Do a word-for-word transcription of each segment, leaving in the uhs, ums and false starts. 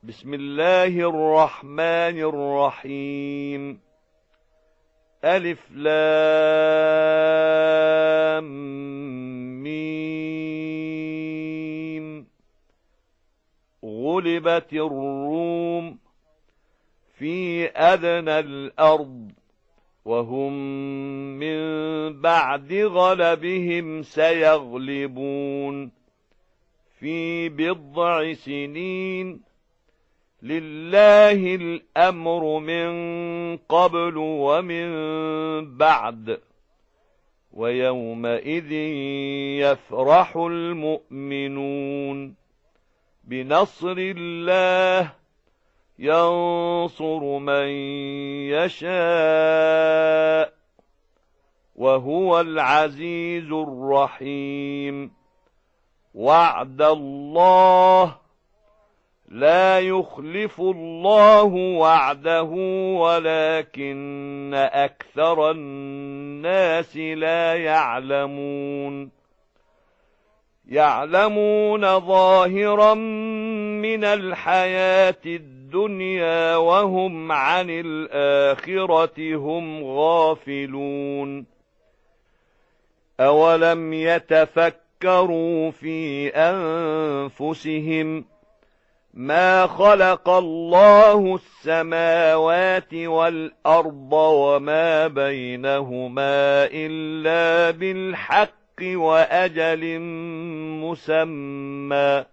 بسم الله الرحمن الرحيم. ألف لام ميم. غلبت الروم في أدنى الأرض وهم من بعد غلبهم سيغلبون في بضع سنين. لله الأمر من قبل ومن بعد ويومئذ يفرح المؤمنون بنصر الله ينصر من يشاء وهو العزيز الرحيم. وعد الله لا يخلف الله وعده ولكن أكثر الناس لا يعلمون. يعلمون ظاهرا من الحياة الدنيا وهم عن الآخرة هم غافلون. أولم يتفكروا في أنفسهم ما خلق الله السماوات والأرض وما بينهما إلا بالحق وأجل مسمى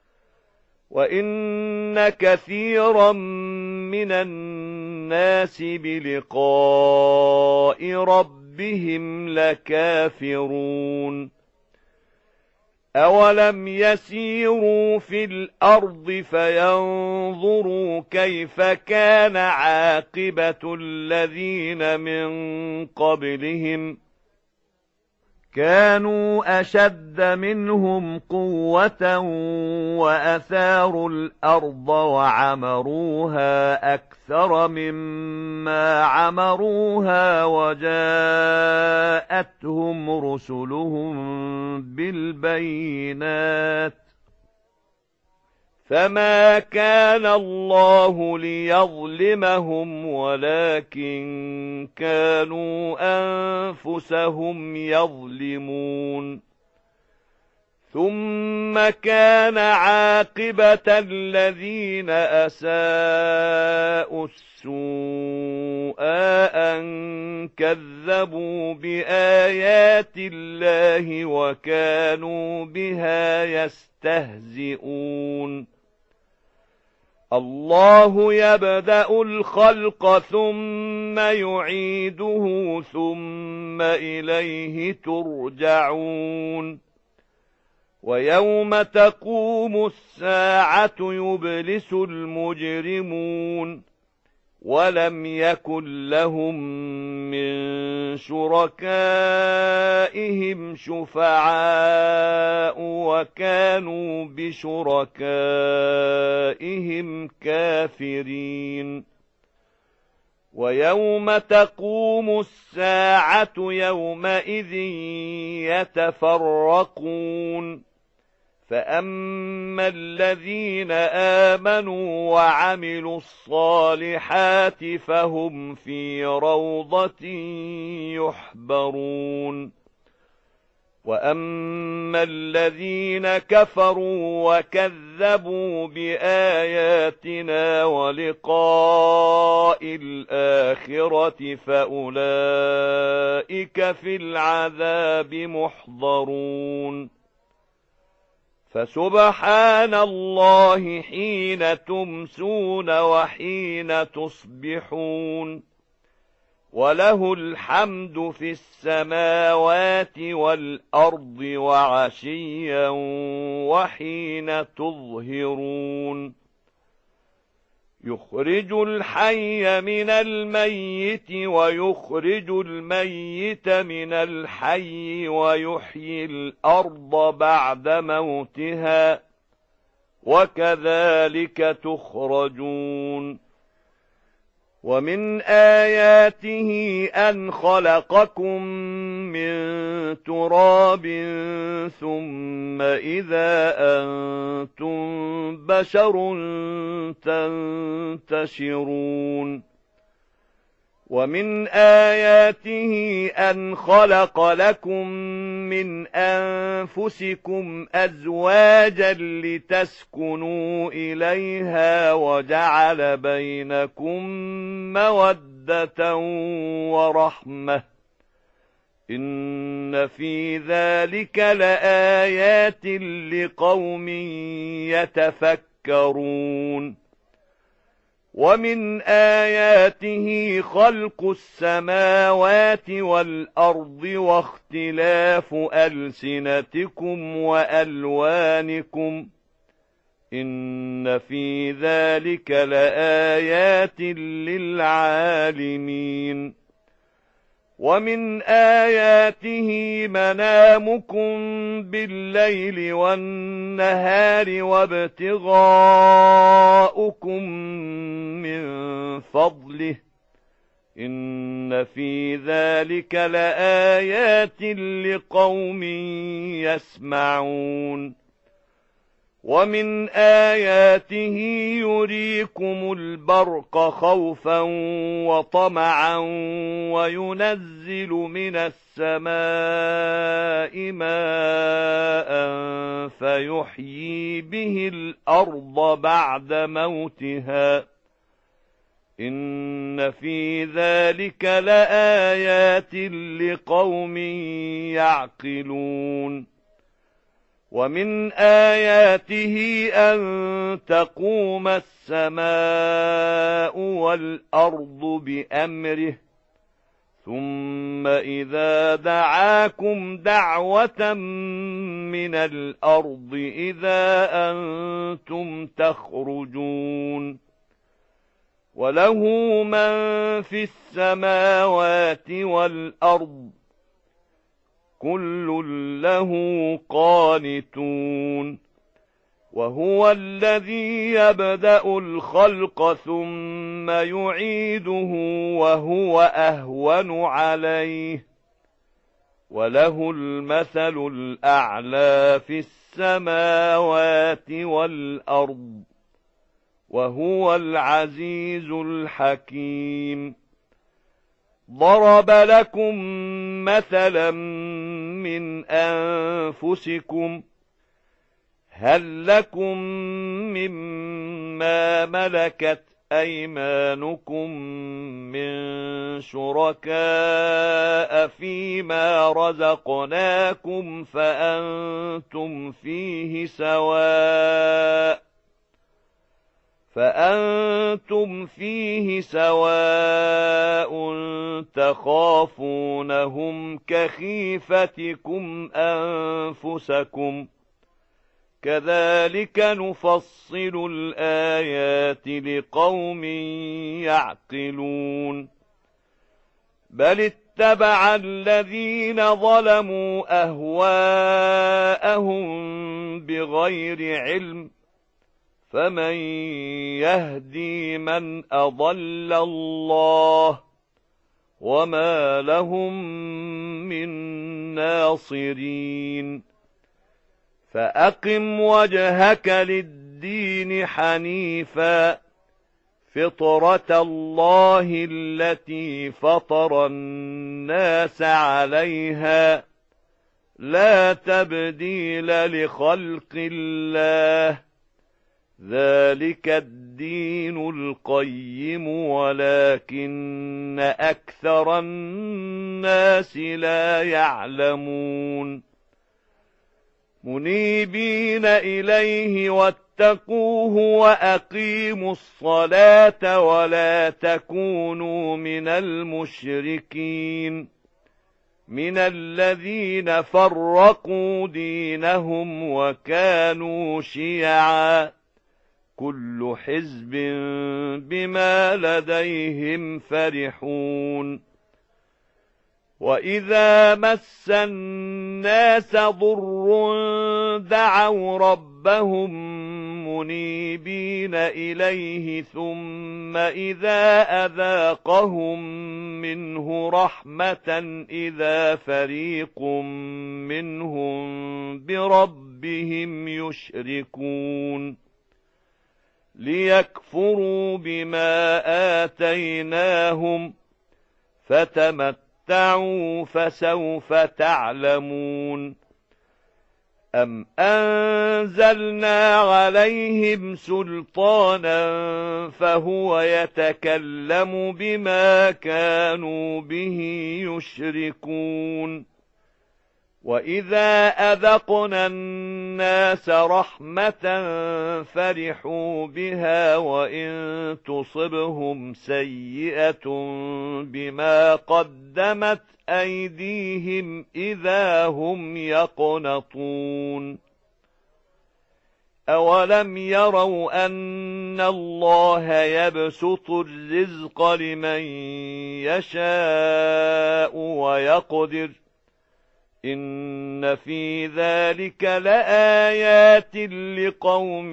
وإن كثيرا من الناس بلقاء ربهم لكافرون. أولم يسيروا في الأرض فينظروا كيف كان عاقبة الذين من قبلهم كانوا أشد منهم قوة وأثاروا الأرض وعمروها أكثر مما عمروها وجاءتهم رسلهم بالبينات فما كان الله ليظلمهم ولكن كانوا أنفسهم يظلمون. ثم كان عاقبة الذين أساءوا السوء أن كذبوا بآيات الله وكانوا بها يستهزئون. الله يبدأ الخلق ثم يعيده ثم إليه ترجعون. ويوم تقوم الساعة يبلس المجرمون ولم يكن لهم من شركائهم شفعاء وكانوا بشركائهم كافرين. ويوم تقوم الساعة يومئذ يتفرقون فأما الذين آمنوا وعملوا الصالحات فهم في روضة يحبرون. وأما الذين كفروا وكذبوا بآياتنا ولقاء الآخرة فأولئك في العذاب محضرون. فسبحان الله حين تمسون وحين تصبحون وله الحمد في السماوات والأرض وعشيا وحين تظهرون. يخرج الحي من الميت ويخرج الميت من الحي ويحيي الأرض بعد موتها وكذلك تخرجون. ومن آياته أن خلقكم من تراب ثم إذا أنتم بشر تنتشرون ومن آياته أن خلق لكم من أنفسكم أزواجا لتسكنوا إليها وجعل بينكم مودة ورحمة إن في ذلك لآيات لقوم يتفكرون ومن آياته خلق السماوات والأرض واختلاف ألسنتكم وألوانكم إن في ذلك لآيات للعالمين ومن آياته منامكم بالليل والنهار وابتغاؤكم من فضله إن في ذلك لآيات لقوم يسمعون ومن آياته يريكم البرق خوفا وطمعا وينزل من السماء ماء فيحيي به الأرض بعد موتها إن في ذلك لآيات لقوم يعقلون ومن آياته أن تقوم السماء والأرض بأمره ثم إذا دعاكم دعوة من الأرض إذا أنتم تخرجون وله من في السماوات والأرض كل له قانتون وهو الذي يبدأ الخلق ثم يعيده وهو أهون عليه وله المثل الأعلى في السماوات والأرض وهو العزيز الحكيم ضرب لكم مثلا من أنفسكم هل لكم مما ملكت أيمانكم من شركاء فيما رزقناكم فأنتم فيه سواء فأنتم فيه سواء تخافونهم كخيفتكم أنفسكم كذلك نفصل الآيات لقوم يعقلون بل اتبع الذين ظلموا أهواءهم بغير علم فمن يهدي من أضل الله وما لهم من ناصرين فأقم وجهك للدين حنيفا فطرة الله التي فطر الناس عليها لا تبديل لخلق الله ذلك الدين القيم ولكن أكثر الناس لا يعلمون منيبين إليه واتقوه وأقيموا الصلاة ولا تكونوا من المشركين من الذين فرقوا دينهم وكانوا شيعا كل حزب بما لديهم فرحون وإذا مس الناس ضر دعوا ربهم منيبين إليه ثم إذا أذاقهم منه رحمة إذا فريق منهم بربهم يشركون ليكفروا بما آتيناهم فتمتعوا فسوف تعلمون أم أنزلنا عليهم سلطانا فهو يتكلم بما كانوا به يشركون وإذا أذقنا الناس رحمة فرحوا بها وإن تصبهم سيئة بما قدمت أيديهم إذا هم يقنطون أولم يروا أن الله يبسط الرزق لمن يشاء ويقدر إن في ذلك لآيات لقوم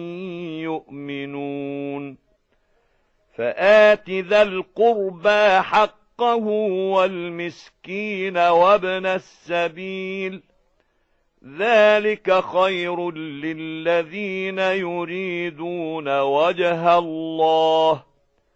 يؤمنون فآت ذا القربى حقه والمسكين وابن السبيل ذلك خير للذين يريدون وجه الله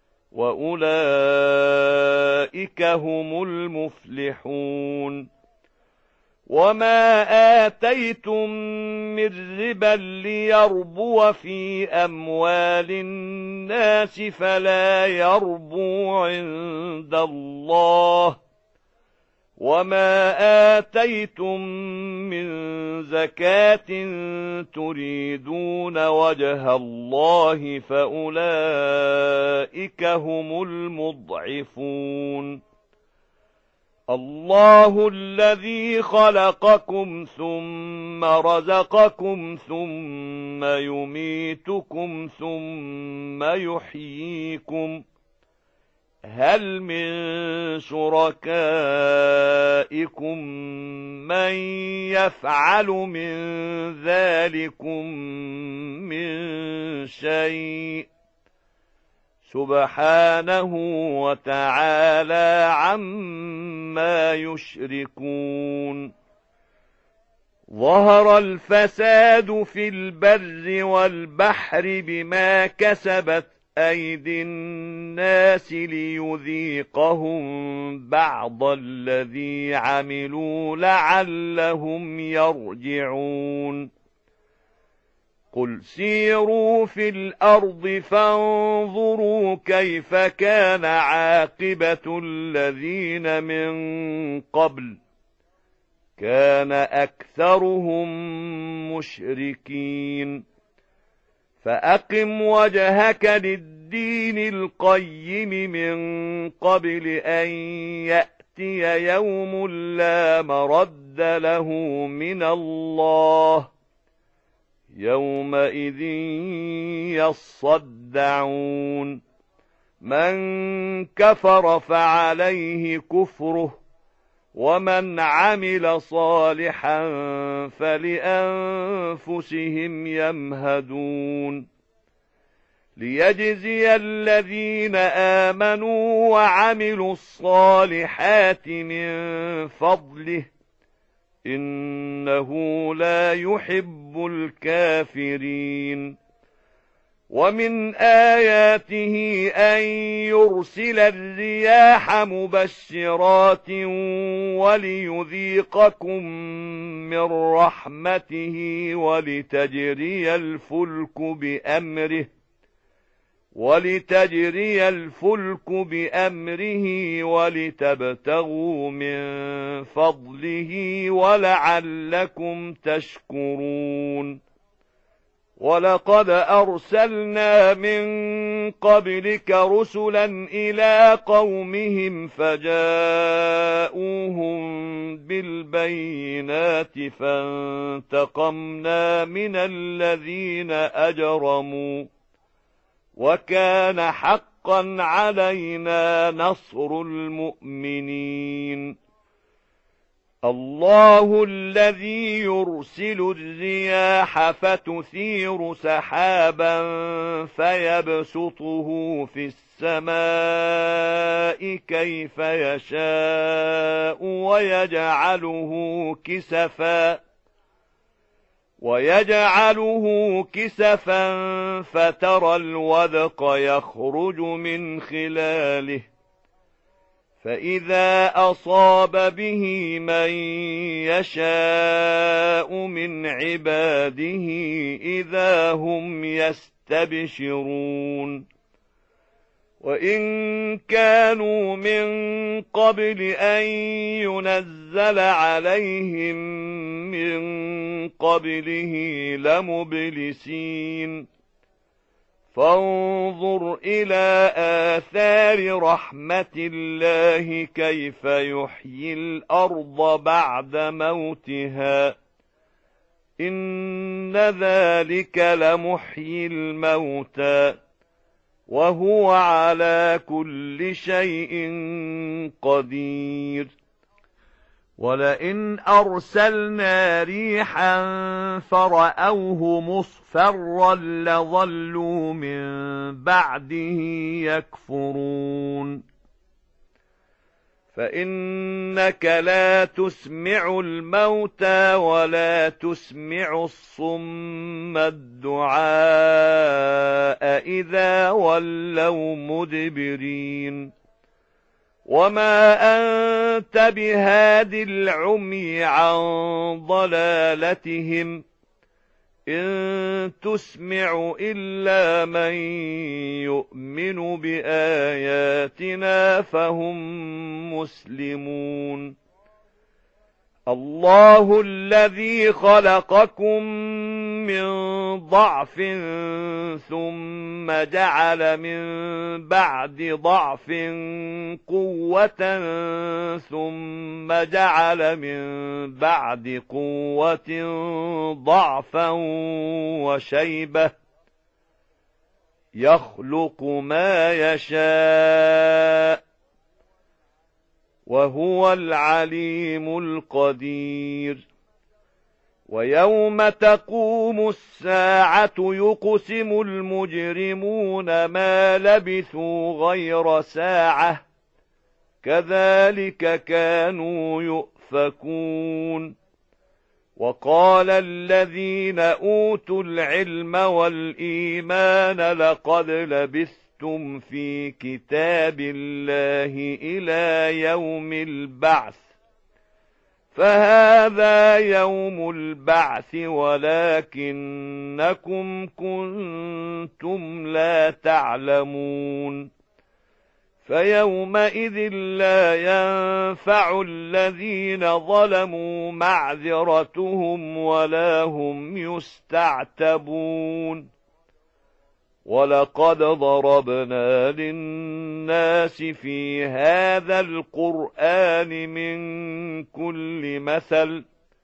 وأولئك هم المفلحون وما آتيتم من ربا ليربو في أموال الناس فلا يربو عند الله وما آتيتم من زكاة تريدون وجه الله فأولئك هم المضعفون الله الذي خلقكم ثم رزقكم ثم يميتكم ثم يحييكم هل من شركائكم من يفعل من ذلكم من شيء سبحانه وتعالى عما يشركون ظهر الفساد في البر والبحر بما كسبت أيدي الناس ليذيقهم بعض الذي عملوا لعلهم يرجعون قل سيروا في الأرض فانظروا كيف كان عاقبة الذين من قبل كان أكثرهم مشركين فأقم وجهك للدين القيم من قبل أن يأتي يوم لا مرد له من الله يومئذ يصدعون من كفر فعليه كفره ومن عمل صالحا فلأنفسهم يمهدون ليجزي الذين آمنوا وعملوا الصالحات من فضله إنه لا يحب الكافرين ومن آياته أن يرسل الرياح مبشرات وليذيقكم من رحمته ولتجري الفلك بأمره ولتجري الفلك بأمره ولتبتغوا من فضله ولعلكم تشكرون ولقد أرسلنا من قبلك رسلا إلى قومهم فجاءوهم بالبينات فانتقمنا من الذين أجرموا وكان حقا علينا نصر المؤمنين الله الذي يرسل الرياح فتثير سحابا فيبسطه في السماء كيف يشاء ويجعله كسفا ويجعله كسفا فترى الودق يخرج من خلاله فإذا أصاب به من يشاء من عباده إذا هم يستبشرون وإن كانوا من قبل أن ينزل عليهم من قبله لمبلسين فانظر إلى آثار رحمة الله كيف يحيي الأرض بعد موتها إن ذلك لمحيي الموتى وهو على كل شيء قدير ولئن أرسلنا ريحا فرأوه مصفرا لظلوا من بعده يكفرون فإنك لا تسمع الموتى ولا تسمع الصم الدعاء إذا ولوا مدبرين وما أنت بهاد العمي عن ضلالتهم إن تسمع إلا من يؤمن بآياتنا فهم مسلمون الله الذي خلقكم من ضعف ثم جعل من بعد ضعف قوة ثم جعل من بعد قوة ضعفا وشيبة يخلق ما يشاء وهو العليم القدير ويوم تقوم الساعة يقسم المجرمون ما لبثوا غير ساعة كذلك كانوا يؤفكون وقال الذين أوتوا العلم والإيمان لقد لبثتم في كتاب الله إلى يوم البعث فهذا يوم البعث ولكنكم كنتم لا تعلمون فيومئذ لا ينفع الذين ظلموا معذرتهم ولا هم يستعتبون ولقد ضربنا للناس في هذا القرآن من كل مثل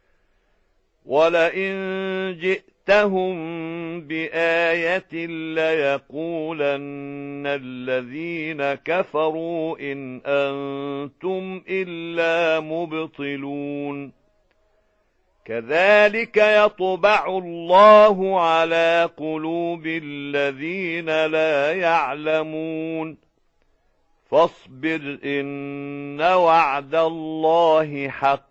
ولئن جئتهم بآية ليقولن الذين كفروا إن أنتم إلا مبطلون كذلك يطبع الله على قلوب الذين لا يعلمون فاصبر إن وعد الله حق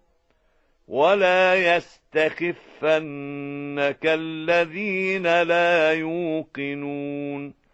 ولا يستخفنك الذين لا يوقنون